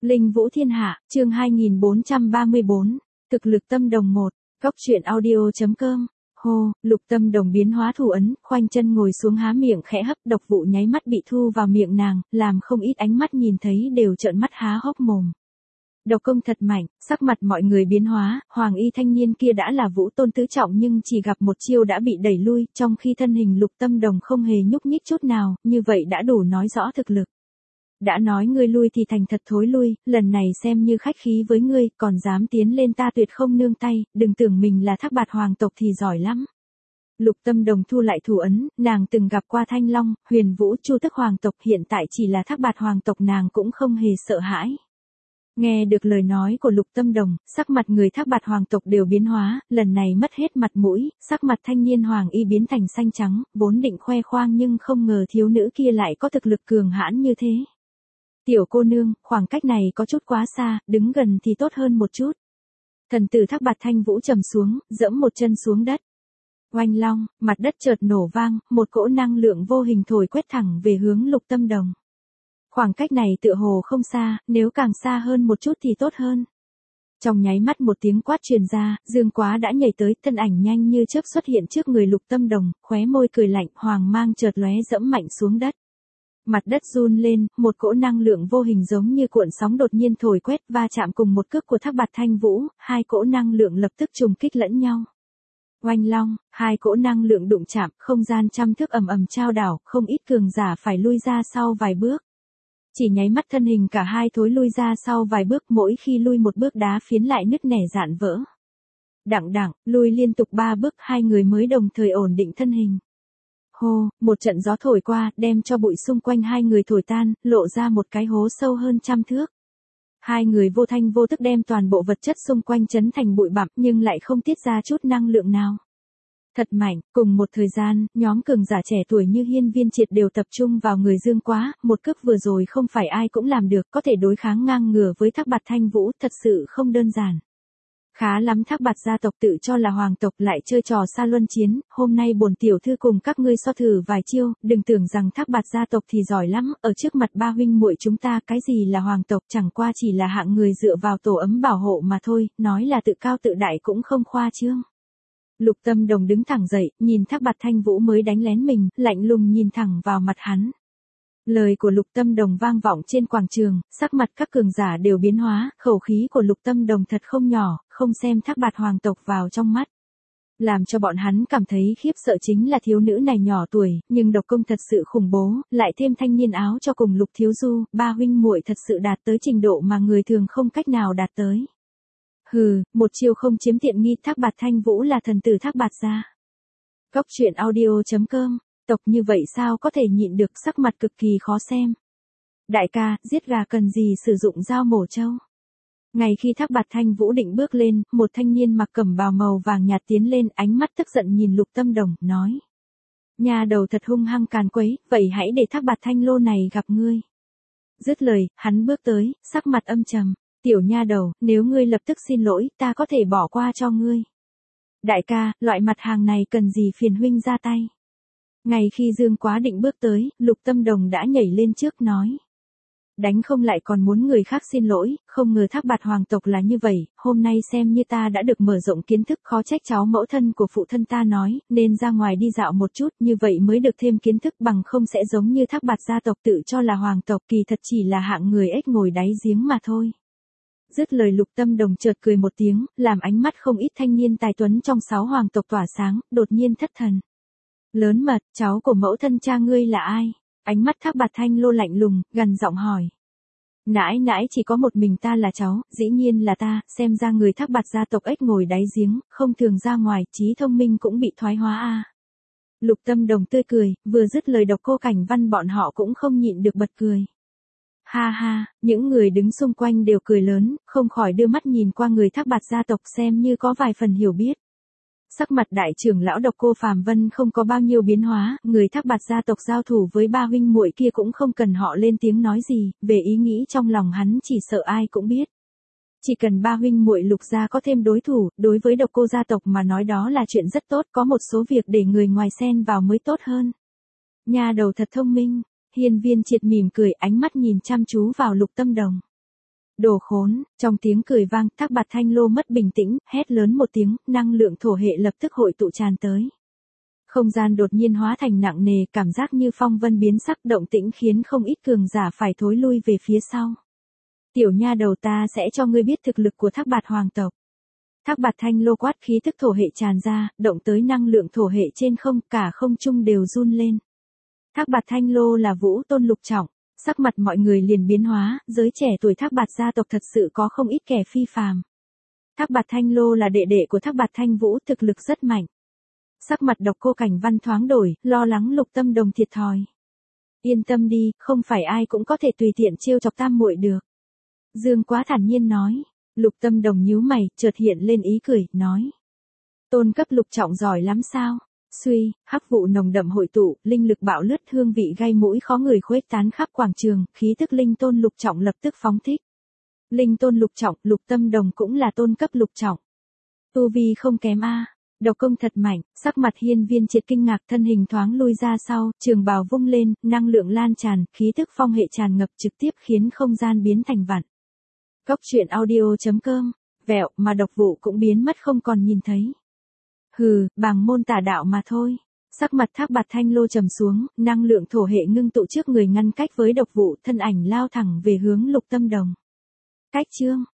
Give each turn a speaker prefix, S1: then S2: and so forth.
S1: Linh Vũ Thiên Hạ, chương 2434, thực lực tâm đồng 1, góc truyện audio.com. Hô, Lục Tâm Đồng biến hóa thủ ấn, khoanh chân ngồi xuống há miệng khẽ hấp, độc vụ nháy mắt bị thu vào miệng nàng, làm không ít ánh mắt nhìn thấy đều trợn mắt há hốc mồm. Độc công thật mạnh, sắc mặt mọi người biến hóa, hoàng y thanh niên kia đã là vũ tôn tứ trọng nhưng chỉ gặp một chiêu đã bị đẩy lui, trong khi thân hình Lục Tâm Đồng không hề nhúc nhích chút nào, như vậy đã đủ nói rõ thực lực. Đã nói ngươi lui thì thành thật thối lui, lần này xem như khách khí với ngươi, còn dám tiến lên ta tuyệt không nương tay, đừng tưởng mình là Thác Bạt hoàng tộc thì giỏi lắm. Lục Tâm Đồng thu lại thủ ấn, nàng từng gặp qua Thanh Long, Huyền Vũ, Chu Tước hoàng tộc, hiện tại chỉ là Thác Bạt hoàng tộc nàng cũng không hề sợ hãi. Nghe được lời nói của Lục Tâm Đồng, sắc mặt người Thác Bạt hoàng tộc đều biến hóa, lần này mất hết mặt mũi, sắc mặt thanh niên hoàng y biến thành xanh trắng, vốn định khoe khoang nhưng không ngờ thiếu nữ kia lại có thực lực cường hãn như thế. Tiểu cô nương, khoảng cách này có chút quá xa, đứng gần thì tốt hơn một chút. Thần tử Thác Bạt Thanh Vũ trầm xuống, dẫm một chân xuống đất. Oanh long, mặt đất chợt nổ vang, một cỗ năng lượng vô hình thổi quét thẳng về hướng Lục Tâm Đồng. Khoảng cách này tựa hồ không xa, nếu càng xa hơn một chút thì tốt hơn. Trong nháy mắt một tiếng quát truyền ra, Dương Quá đã nhảy tới, thân ảnh nhanh như chớp xuất hiện trước người Lục Tâm Đồng, khóe môi cười lạnh, hoàng mang chợt lóe dẫm mạnh xuống đất. Mặt đất run lên, một cỗ năng lượng vô hình giống như cuộn sóng đột nhiên thổi quét va chạm cùng một cước của Thác Bạt Thanh Vũ, hai cỗ năng lượng lập tức trùng kích lẫn nhau. Oanh long, hai cỗ năng lượng đụng chạm, không gian trăm thước ầm ầm chao đảo, không ít cường giả phải lui ra sau vài bước. Chỉ nháy mắt thân hình cả hai thối lui ra sau vài bước, mỗi khi lui một bước đá phiến lại nứt nẻ rạn vỡ. Đặng đặng, lui liên tục 3 bước, hai người mới đồng thời ổn định thân hình. Hô, một trận gió thổi qua, đem cho bụi xung quanh hai người thổi tan, lộ ra một cái hố sâu hơn 100 thước. Hai người vô thanh vô tức đem toàn bộ vật chất xung quanh chấn thành bụi bặm nhưng lại không tiết ra chút năng lượng nào. Thật mạnh, cùng một thời gian, nhóm cường giả trẻ tuổi như Hiên Viên Triệt đều tập trung vào người Dương Quá, một cước vừa rồi không phải ai cũng làm được, có thể đối kháng ngang ngửa với Thác Bạt Thanh Vũ, thật sự không đơn giản. Khá lắm, Thác Bạt gia tộc tự cho là hoàng tộc lại chơi trò xa luân chiến, hôm nay bổn tiểu thư cùng các ngươi so thử vài chiêu, đừng tưởng rằng Thác Bạt gia tộc thì giỏi lắm, ở trước mặt ba huynh muội chúng ta cái gì là hoàng tộc, chẳng qua chỉ là hạng người dựa vào tổ ấm bảo hộ mà thôi, nói là tự cao tự đại cũng không khoa trương. Lục Tâm Đồng đứng thẳng dậy, nhìn Thác Bạt Thanh Vũ mới đánh lén mình, lạnh lùng nhìn thẳng vào mặt hắn. Lời của Lục Tâm Đồng vang vọng trên quảng trường, sắc mặt các cường giả đều biến hóa, khẩu khí của Lục Tâm Đồng thật không nhỏ, không xem Thác Bạt hoàng tộc vào trong mắt. Làm cho bọn hắn cảm thấy khiếp sợ chính là thiếu nữ này nhỏ tuổi, nhưng độc công thật sự khủng bố, lại thêm thanh niên áo cho cùng Lục Thiếu Du, ba huynh muội thật sự đạt tới trình độ mà người thường không cách nào đạt tới. Hừ, một chiêu không chiếm tiện nghi, Thác Bạt Thanh Vũ là thần tử Thác Bạt gia. Góc truyện audio.com. Tộc như vậy sao có thể nhịn được, sắc mặt cực kỳ khó xem. Đại ca, giết gà cần gì sử dụng dao mổ trâu. Ngay khi Thác Bạt Thanh Vũ định bước lên, một thanh niên mặc cẩm bào màu vàng nhạt tiến lên, ánh mắt tức giận nhìn Lục Tâm Đồng, nói. Nhà đầu thật hung hăng càn quấy, vậy hãy để Thác Bạt Thanh Lô này gặp ngươi. Dứt lời, hắn bước tới, sắc mặt âm trầm. Tiểu nha đầu, nếu ngươi lập tức xin lỗi, ta có thể bỏ qua cho ngươi. Đại ca, loại mặt hàng này cần gì phiền huynh ra tay. Ngay khi Dương Quá định bước tới, Lục Tâm Đồng đã nhảy lên trước nói. Đánh không lại còn muốn người khác xin lỗi, không ngờ Thác Bạt hoàng tộc là như vậy, hôm nay xem như ta đã được mở rộng kiến thức, khó trách cháu mẫu thân của phụ thân ta nói, nên ra ngoài đi dạo một chút, như vậy mới được thêm kiến thức, bằng không sẽ giống như Thác Bạt gia tộc tự cho là hoàng tộc, kỳ thật chỉ là hạng người ếch ngồi đáy giếng mà thôi. Dứt lời Lục Tâm Đồng chợt cười một tiếng, làm ánh mắt không ít thanh niên tài tuấn trong 6 hoàng tộc tỏa sáng, đột nhiên thất thần. Lớn mật, cháu của mẫu thân cha ngươi là ai? Ánh mắt Thác Bạt Thanh Lô lạnh lùng, gần giọng hỏi. Nãi nãi, chỉ có một mình ta là cháu, dĩ nhiên là ta, xem ra người Thác Bạt gia tộc ếch ngồi đáy giếng, không thường ra ngoài, trí thông minh cũng bị thoái hóa a. Lục Tâm Đồng tươi cười, vừa dứt lời Độc Cô Cảnh Văn bọn họ cũng không nhịn được bật cười. Ha ha, những người đứng xung quanh đều cười lớn, không khỏi đưa mắt nhìn qua người Thác Bạt gia tộc xem như có vài phần hiểu biết. Sắc mặt đại trưởng lão Độc Cô Phàm Vân không có bao nhiêu biến hóa, người Thác Bạt gia tộc giao thủ với ba huynh muội kia cũng không cần họ lên tiếng nói gì, về ý nghĩ trong lòng hắn chỉ sợ ai cũng biết. Chỉ cần ba huynh muội Lục gia có thêm đối thủ, đối với Độc Cô gia tộc mà nói đó là chuyện rất tốt, có một số việc để người ngoài xen vào mới tốt hơn. Nhà đầu thật thông minh. Hiên Viên Triệt mỉm cười, ánh mắt nhìn chăm chú vào Lục Tâm Đồng. Đồ khốn, trong tiếng cười vang, Thác Bạt Thanh Lô mất bình tĩnh, hét lớn một tiếng, năng lượng thổ hệ lập tức hội tụ tràn tới. Không gian đột nhiên hóa thành nặng nề, cảm giác như phong vân biến sắc, động tĩnh khiến không ít cường giả phải thối lui về phía sau. Tiểu nha đầu, ta sẽ cho ngươi biết thực lực của Thác Bạt hoàng tộc. Thác Bạt Thanh Lô quát, khí tức thổ hệ tràn ra, động tới năng lượng thổ hệ trên không, cả không trung đều run lên. Thác Bạt Thanh Lô là Vũ Tôn lục trọng, sắc mặt mọi người liền biến hóa, giới trẻ tuổi Thác Bạt gia tộc thật sự có không ít kẻ phi phàm. Thác Bạt Thanh Lô là đệ đệ của Thác Bạt Thanh Vũ, thực lực rất mạnh. Sắc mặt Độc Cô Cảnh Văn thoáng đổi, lo lắng Lục Tâm Đồng thiệt thòi. Yên tâm đi, không phải ai cũng có thể tùy tiện trêu chọc tam muội được. Dương Quá thản nhiên nói. Lục Tâm Đồng nhíu mày, chợt hiện lên ý cười, nói. Tôn cấp lục trọng giỏi lắm sao? Suy, hắc vụ nồng đậm hội tụ, linh lực bạo lướt, hương vị gây mũi khó ngửi khuếch tán khắp quảng trường, khí tức linh tôn lục trọng lập tức phóng thích. Linh tôn lục trọng, Lục Tâm Đồng cũng là tôn cấp lục trọng. Tu vi không kém a. Độc công thật mạnh, sắc mặt Hiên Viên Triệt kinh ngạc, thân hình thoáng lui ra sau, trường bào vung lên, năng lượng lan tràn, khí tức phong hệ tràn ngập trực tiếp khiến không gian biến thành vặn. Cốc truyện audio.com, vẹo mà Độc Vụ cũng biến mất không còn nhìn thấy. Hừ, bàng môn tà đạo mà thôi. Sắc mặt Thác Bạt Thanh Lô trầm xuống, năng lượng thổ hệ ngưng tụ trước người ngăn cách với Độc Vụ, thân ảnh lao thẳng về hướng Lục Tâm Đồng. Cách chương